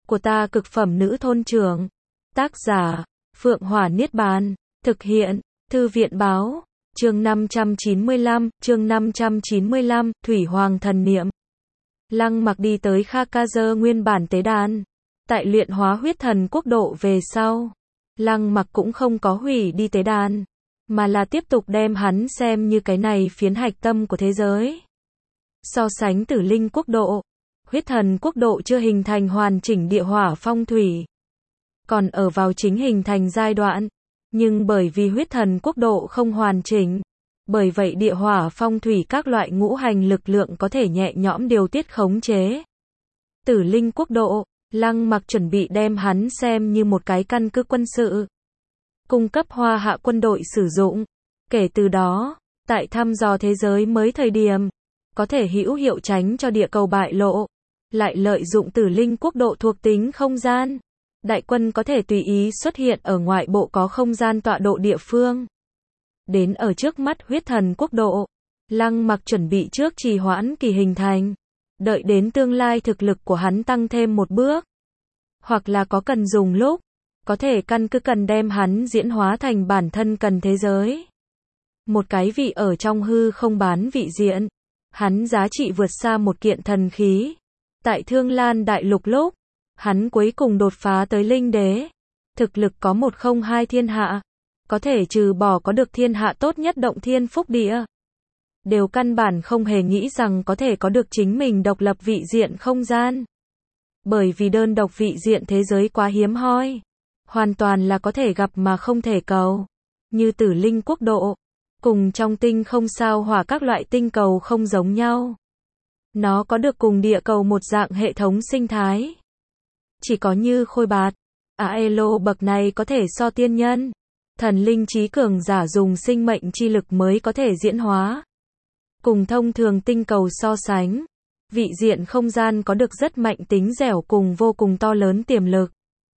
của ta cực phẩm nữ thôn trưởng. Tác giả, Phượng Hỏa Niết Bàn. Thực hiện, Thư viện Báo. Chương 595, Thủy Hoàng Thần Niệm. Lăng Mặc đi tới Khakazer nguyên bản tế đàn. Tại luyện hóa huyết thần quốc độ về sau, Lăng Mặc cũng không có hủy đi tế đàn, mà là tiếp tục đem hắn xem như cái này phiến hạch tâm của thế giới. So sánh Tử Linh quốc độ, huyết thần quốc độ chưa hình thành hoàn chỉnh địa hỏa phong thủy, còn ở vào chính hình thành giai đoạn, nhưng bởi vì huyết thần quốc độ không hoàn chỉnh, bởi vậy địa hỏa phong thủy các loại ngũ hành lực lượng có thể nhẹ nhõm điều tiết khống chế. Tử Linh quốc độ, Lăng Mặc chuẩn bị đem hắn xem như một cái căn cứ quân sự, cung cấp Hoa Hạ quân đội sử dụng. Kể từ đó, tại thăm dò thế giới mới thời điểm, có thể hữu hiệu tránh cho địa cầu bại lộ, lại lợi dụng Tử Linh quốc độ thuộc tính không gian. Đại quân có thể tùy ý xuất hiện ở ngoại bộ có không gian tọa độ địa phương. Đến ở trước mắt huyết thần quốc độ, Lăng Mặc chuẩn bị trước trì hoãn kỳ hình thành, đợi đến tương lai thực lực của hắn tăng thêm một bước, hoặc là có cần dùng lúc, có thể căn cứ cần đem hắn diễn hóa thành bản thân cần thế giới. Một cái vị ở trong hư không bán vị diện, hắn giá trị vượt xa một kiện thần khí. Tại Thương Lan Đại Lục lúc, hắn cuối cùng đột phá tới linh đế, thực lực có 102 thiên hạ, có thể trừ bỏ có được thiên hạ tốt nhất động thiên phúc địa, đều căn bản không hề nghĩ rằng có thể có được chính mình độc lập vị diện không gian. Bởi vì đơn độc vị diện thế giới quá hiếm hoi, hoàn toàn là có thể gặp mà không thể cầu, như Tử Linh quốc độ, cùng trong tinh không sao hỏa các loại tinh cầu không giống nhau. Nó có được cùng địa cầu một dạng hệ thống sinh thái. Chỉ có như Khôi Bạt, Aelo bậc này có thể so tiên nhân, thần linh trí cường giả dùng sinh mệnh chi lực mới có thể diễn hóa. Cùng thông thường tinh cầu so sánh, vị diện không gian có được rất mạnh tính dẻo cùng vô cùng to lớn tiềm lực.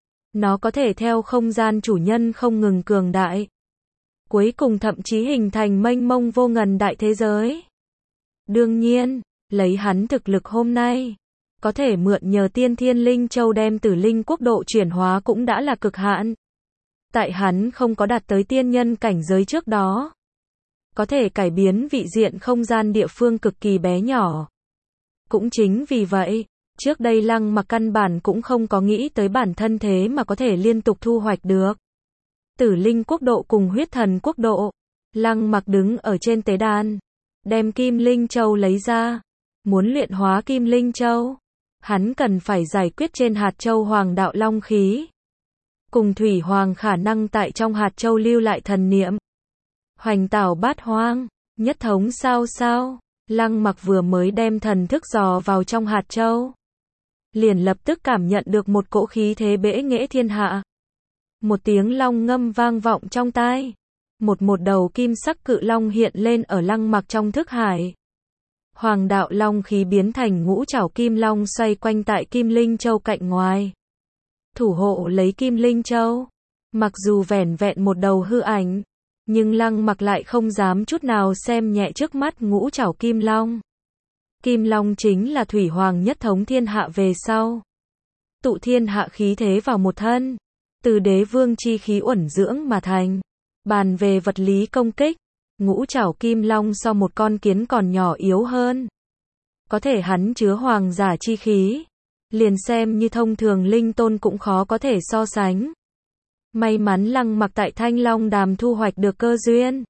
Nó có thể theo không gian chủ nhân không ngừng cường đại, cuối cùng thậm chí hình thành mênh mông vô ngần đại thế giới. Đương nhiên, lấy hắn thực lực hôm nay, có thể mượn nhờ Tiên Thiên Linh Châu đem Tử Linh quốc độ chuyển hóa cũng đã là cực hạn. Tại hắn không có đạt tới tiên nhân cảnh giới trước đó, có thể cải biến vị diện không gian địa phương cực kỳ bé nhỏ. Cũng chính vì vậy, trước đây Lăng Mặc căn bản cũng không có nghĩ tới bản thân thế mà có thể liên tục thu hoạch được Tử Linh quốc độ cùng huyết thần quốc độ. Lăng Mặc đứng ở trên tế đàn, đem Kim Linh Châu lấy ra. Muốn luyện hóa Kim Linh Châu, hắn cần phải giải quyết trên hạt châu Hoàng đạo long khí, cùng Thủy Hoàng khả năng tại trong hạt châu lưu lại thần niệm. Hoành tảo bát hoang, nhất thống sao sao. Lăng Mặc vừa mới đem thần thức dò vào trong hạt châu, liền lập tức cảm nhận được một cỗ khí thế bẽ nghễ thiên hạ. Một tiếng long ngâm vang vọng trong tai. Một đầu kim sắc cự long hiện lên ở Lăng Mặc trong thức hải. Hoàng đạo long khí biến thành ngũ trảo kim long xoay quanh tại Kim Linh Châu cạnh ngoài, thủ hộ lấy Kim Linh Châu. Mặc dù vẻn vẹn một đầu hư ảnh, nhưng Lăng Mặc lại không dám chút nào xem nhẹ trước mắt ngũ trảo kim long. Kim long chính là Thủy Hoàng nhất thống thiên hạ về sau, tụ thiên hạ khí thế vào một thân, từ đế vương chi khí uẩn dưỡng mà thành. Bàn về vật lý công kích, ngũ trảo kim long so một con kiến còn nhỏ yếu hơn. Có thể hắn chứa hoàng giả chi khí, liền xem như thông thường linh tôn cũng khó có thể so sánh. May mắn Lăng Mặc tại Thanh Long Đàm thu hoạch được cơ duyên,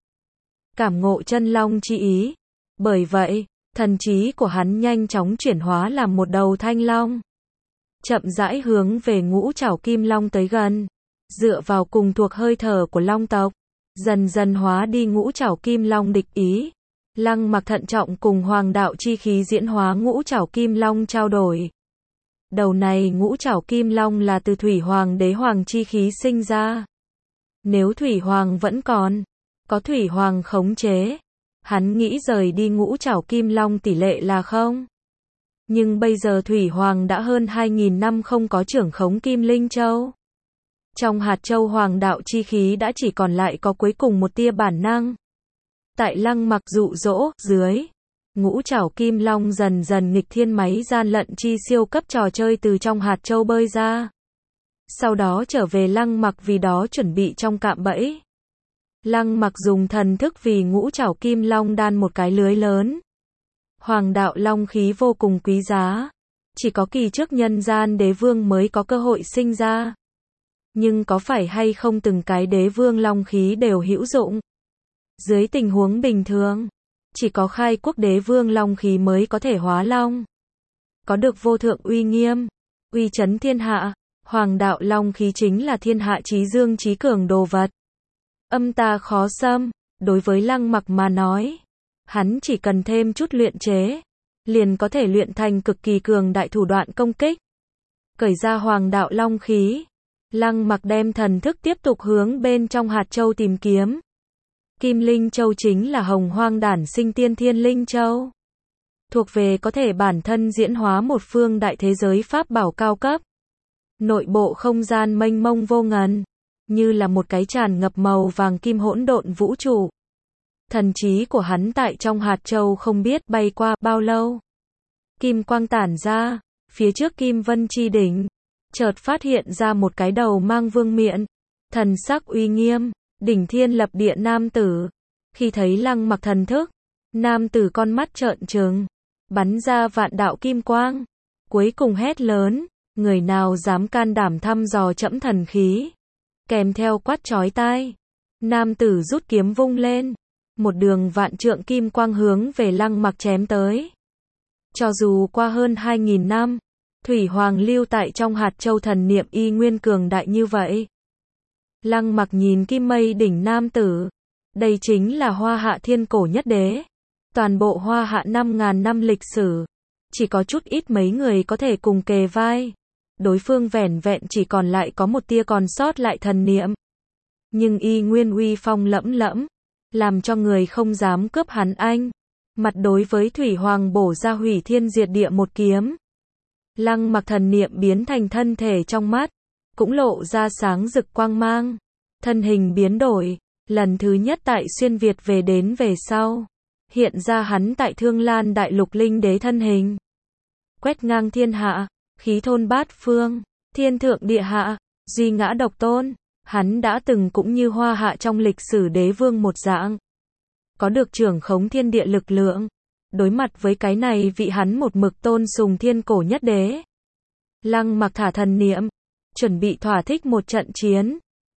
cảm ngộ chân long chi ý. Bởi vậy, thần trí của hắn nhanh chóng chuyển hóa làm một đầu thanh long, chậm rãi hướng về ngũ trảo kim long tới gần, dựa vào cùng thuộc hơi thở của long tộc, dần dần hóa đi ngũ trảo kim long địch ý. Lăng Mặc thận trọng cùng hoàng đạo chi khí diễn hóa ngũ trảo kim long trao đổi. Đầu này ngũ trảo kim long là từ Thủy Hoàng đế hoàng chi khí sinh ra. Nếu Thủy Hoàng vẫn còn, có Thủy Hoàng khống chế, hắn nghĩ rời đi ngũ trảo kim long tỷ lệ là không. Nhưng bây giờ Thủy Hoàng đã hơn 2.000 năm không có trưởng khống Kim Linh Châu. Trong hạt châu hoàng đạo chi khí đã chỉ còn lại có cuối cùng một tia bản năng. Tại Lăng Mặc dụ dỗ dưới, Ngũ trảo kim long dần dần nghịch thiên máy gian lận chi siêu cấp trò chơi từ trong hạt châu bơi ra. Sau đó trở về Lăng Mặc vì đó chuẩn bị trong cạm bẫy. Lăng Mặc dùng thần thức vì ngũ trảo kim long đan một cái lưới lớn. Hoàng đạo long khí vô cùng quý giá. Chỉ có kỳ trước nhân gian đế vương mới có cơ hội sinh ra. Nhưng có phải hay không từng cái đế vương long khí đều hữu dụng? Dưới tình huống bình thường, chỉ có khai quốc đế vương long khí mới có thể hóa long. Có được vô thượng uy nghiêm, uy chấn thiên hạ. Hoàng đạo long khí chính là thiên hạ chí dương chí cường đồ vật. Âm tà khó xâm, đối với Lăng Mặc mà nói, hắn chỉ cần thêm chút luyện chế, liền có thể luyện thành cực kỳ cường đại thủ đoạn công kích. Cởi ra hoàng đạo long khí, Lăng Mặc đem thần thức tiếp tục hướng bên trong hạt châu tìm kiếm. Kim Linh Châu chính là hồng hoang đản sinh tiên thiên Linh Châu. Thuộc về có thể bản thân diễn hóa một phương đại thế giới pháp bảo cao cấp. Nội bộ không gian mênh mông vô ngần, như là một cái tràn ngập màu vàng kim hỗn độn vũ trụ. Thần trí của hắn tại trong hạt châu không biết bay qua bao lâu. Kim quang tản ra, phía trước Kim Vân chi đỉnh, chợt phát hiện ra một cái đầu mang vương miện, thần sắc uy nghiêm, đỉnh thiên lập địa nam tử. Khi thấy Lăng Mặc thần thức, nam tử con mắt trợn trừng, bắn ra vạn đạo kim quang, cuối cùng hét lớn, người nào dám can đảm thăm dò trẫm thần khí? Kèm theo quát chói tai, nam tử rút kiếm vung lên, một đường vạn trượng kim quang hướng về Lăng Mặc chém tới. Cho dù qua hơn 2000 năm, Thủy Hoàng lưu tại trong hạt châu thần niệm y nguyên cường đại như vậy. Lăng Mặc nhìn kim mây đỉnh nam tử, đây chính là Hoa Hạ thiên cổ nhất đế. Toàn bộ Hoa Hạ 5000 năm lịch sử, chỉ có chút ít mấy người có thể cùng kề vai. Đối phương vẻn vẹn chỉ còn lại có một tia còn sót lại thần niệm. Nhưng y nguyên uy phong lẫm lẫm, làm cho người không dám cướp hắn anh. Mặt đối với Thủy Hoàng bổ ra hủy thiên diệt địa một kiếm. Lăng Mặc thần niệm biến thành thân thể trong mắt, cũng lộ ra sáng rực quang mang. Thân hình biến đổi, lần thứ nhất tại xuyên Việt về đến về sau. Hiện ra hắn tại Thương Lan Đại Lục linh đế thân hình. Quét ngang thiên hạ, khí thôn bát phương, thiên thượng địa hạ, duy ngã độc tôn. Hắn đã từng cũng như Hoa Hạ trong lịch sử đế vương một dạng. Có được trưởng khống thiên địa lực lượng. Đối mặt với cái này vị hắn một mực tôn sùng thiên cổ nhất đế. Lăng Mặc thả thần niệm, chuẩn bị thỏa thích một trận chiến.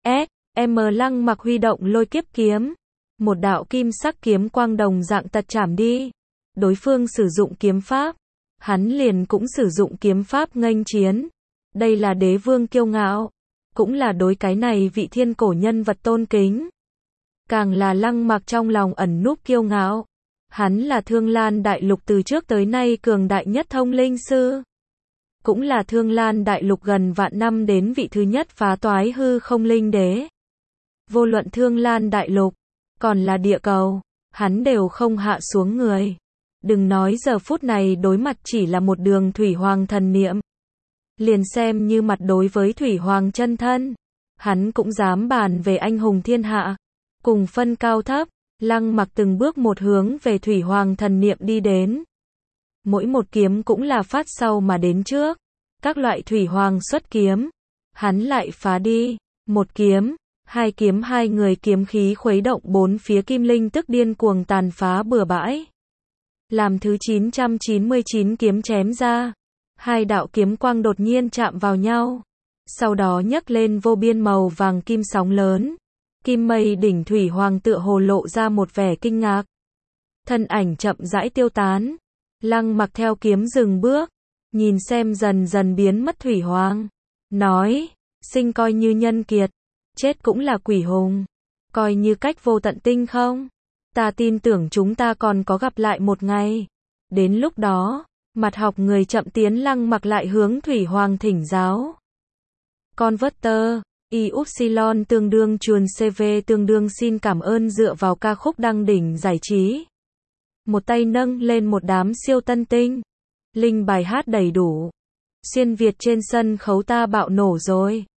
Lăng Mặc huy động lôi kiếp kiếm. Một đạo kim sắc kiếm quang đồng dạng tật chảm đi. Đối phương sử dụng kiếm pháp, hắn liền cũng sử dụng kiếm pháp nghênh chiến. Đây là đế vương kiêu ngạo, cũng là đối cái này vị thiên cổ nhân vật tôn kính. Càng là Lăng Mặc trong lòng ẩn núp kiêu ngạo. Hắn là Thương Lan Đại Lục từ trước tới nay cường đại nhất thông linh sư. Cũng là Thương Lan Đại Lục gần vạn năm đến vị thứ nhất phá toái hư không linh đế. Vô luận Thương Lan Đại Lục, còn là địa cầu, hắn đều không hạ xuống người. Đừng nói giờ phút này đối mặt chỉ là một đường Thủy Hoàng thần niệm. Liền xem như mặt đối với Thủy Hoàng chân thân, hắn cũng dám bàn về anh hùng thiên hạ. Cùng phân cao thấp, Lăng Mặc từng bước một hướng về Thủy Hoàng thần niệm đi đến. Mỗi một kiếm cũng là phát sau mà đến trước. Các loại Thủy Hoàng xuất kiếm, hắn lại phá đi. Một kiếm, hai người kiếm khí khuấy động bốn phía kim linh tức điên cuồng tàn phá bừa bãi. Làm thứ 999 kiếm chém ra, hai đạo kiếm quang đột nhiên chạm vào nhau. Sau đó nhấc lên vô biên màu vàng kim sóng lớn. Kim mây đỉnh Thủy Hoàng tựa hồ lộ ra một vẻ kinh ngạc. Thân ảnh chậm rãi tiêu tán. Lăng Mặc theo kiếm dừng bước, nhìn xem dần dần biến mất Thủy Hoàng. Nói, sinh coi như nhân kiệt, chết cũng là quỷ hùng. Coi như cách vô tận tinh không. Ta tin tưởng chúng ta còn có gặp lại một ngày. Đến lúc đó, mặt học người chậm tiến. Lăng Mặc lại hướng Thủy Hoàng thỉnh giáo. Converter Y Upsilon tương đương chuồn CV tương đương xin cảm ơn dựa vào ca khúc đăng đỉnh giải trí. Một tay nâng lên một đám siêu tân tinh. Linh bài hát đầy đủ. Xuyên Việt trên sân khấu ta bạo nổ rồi.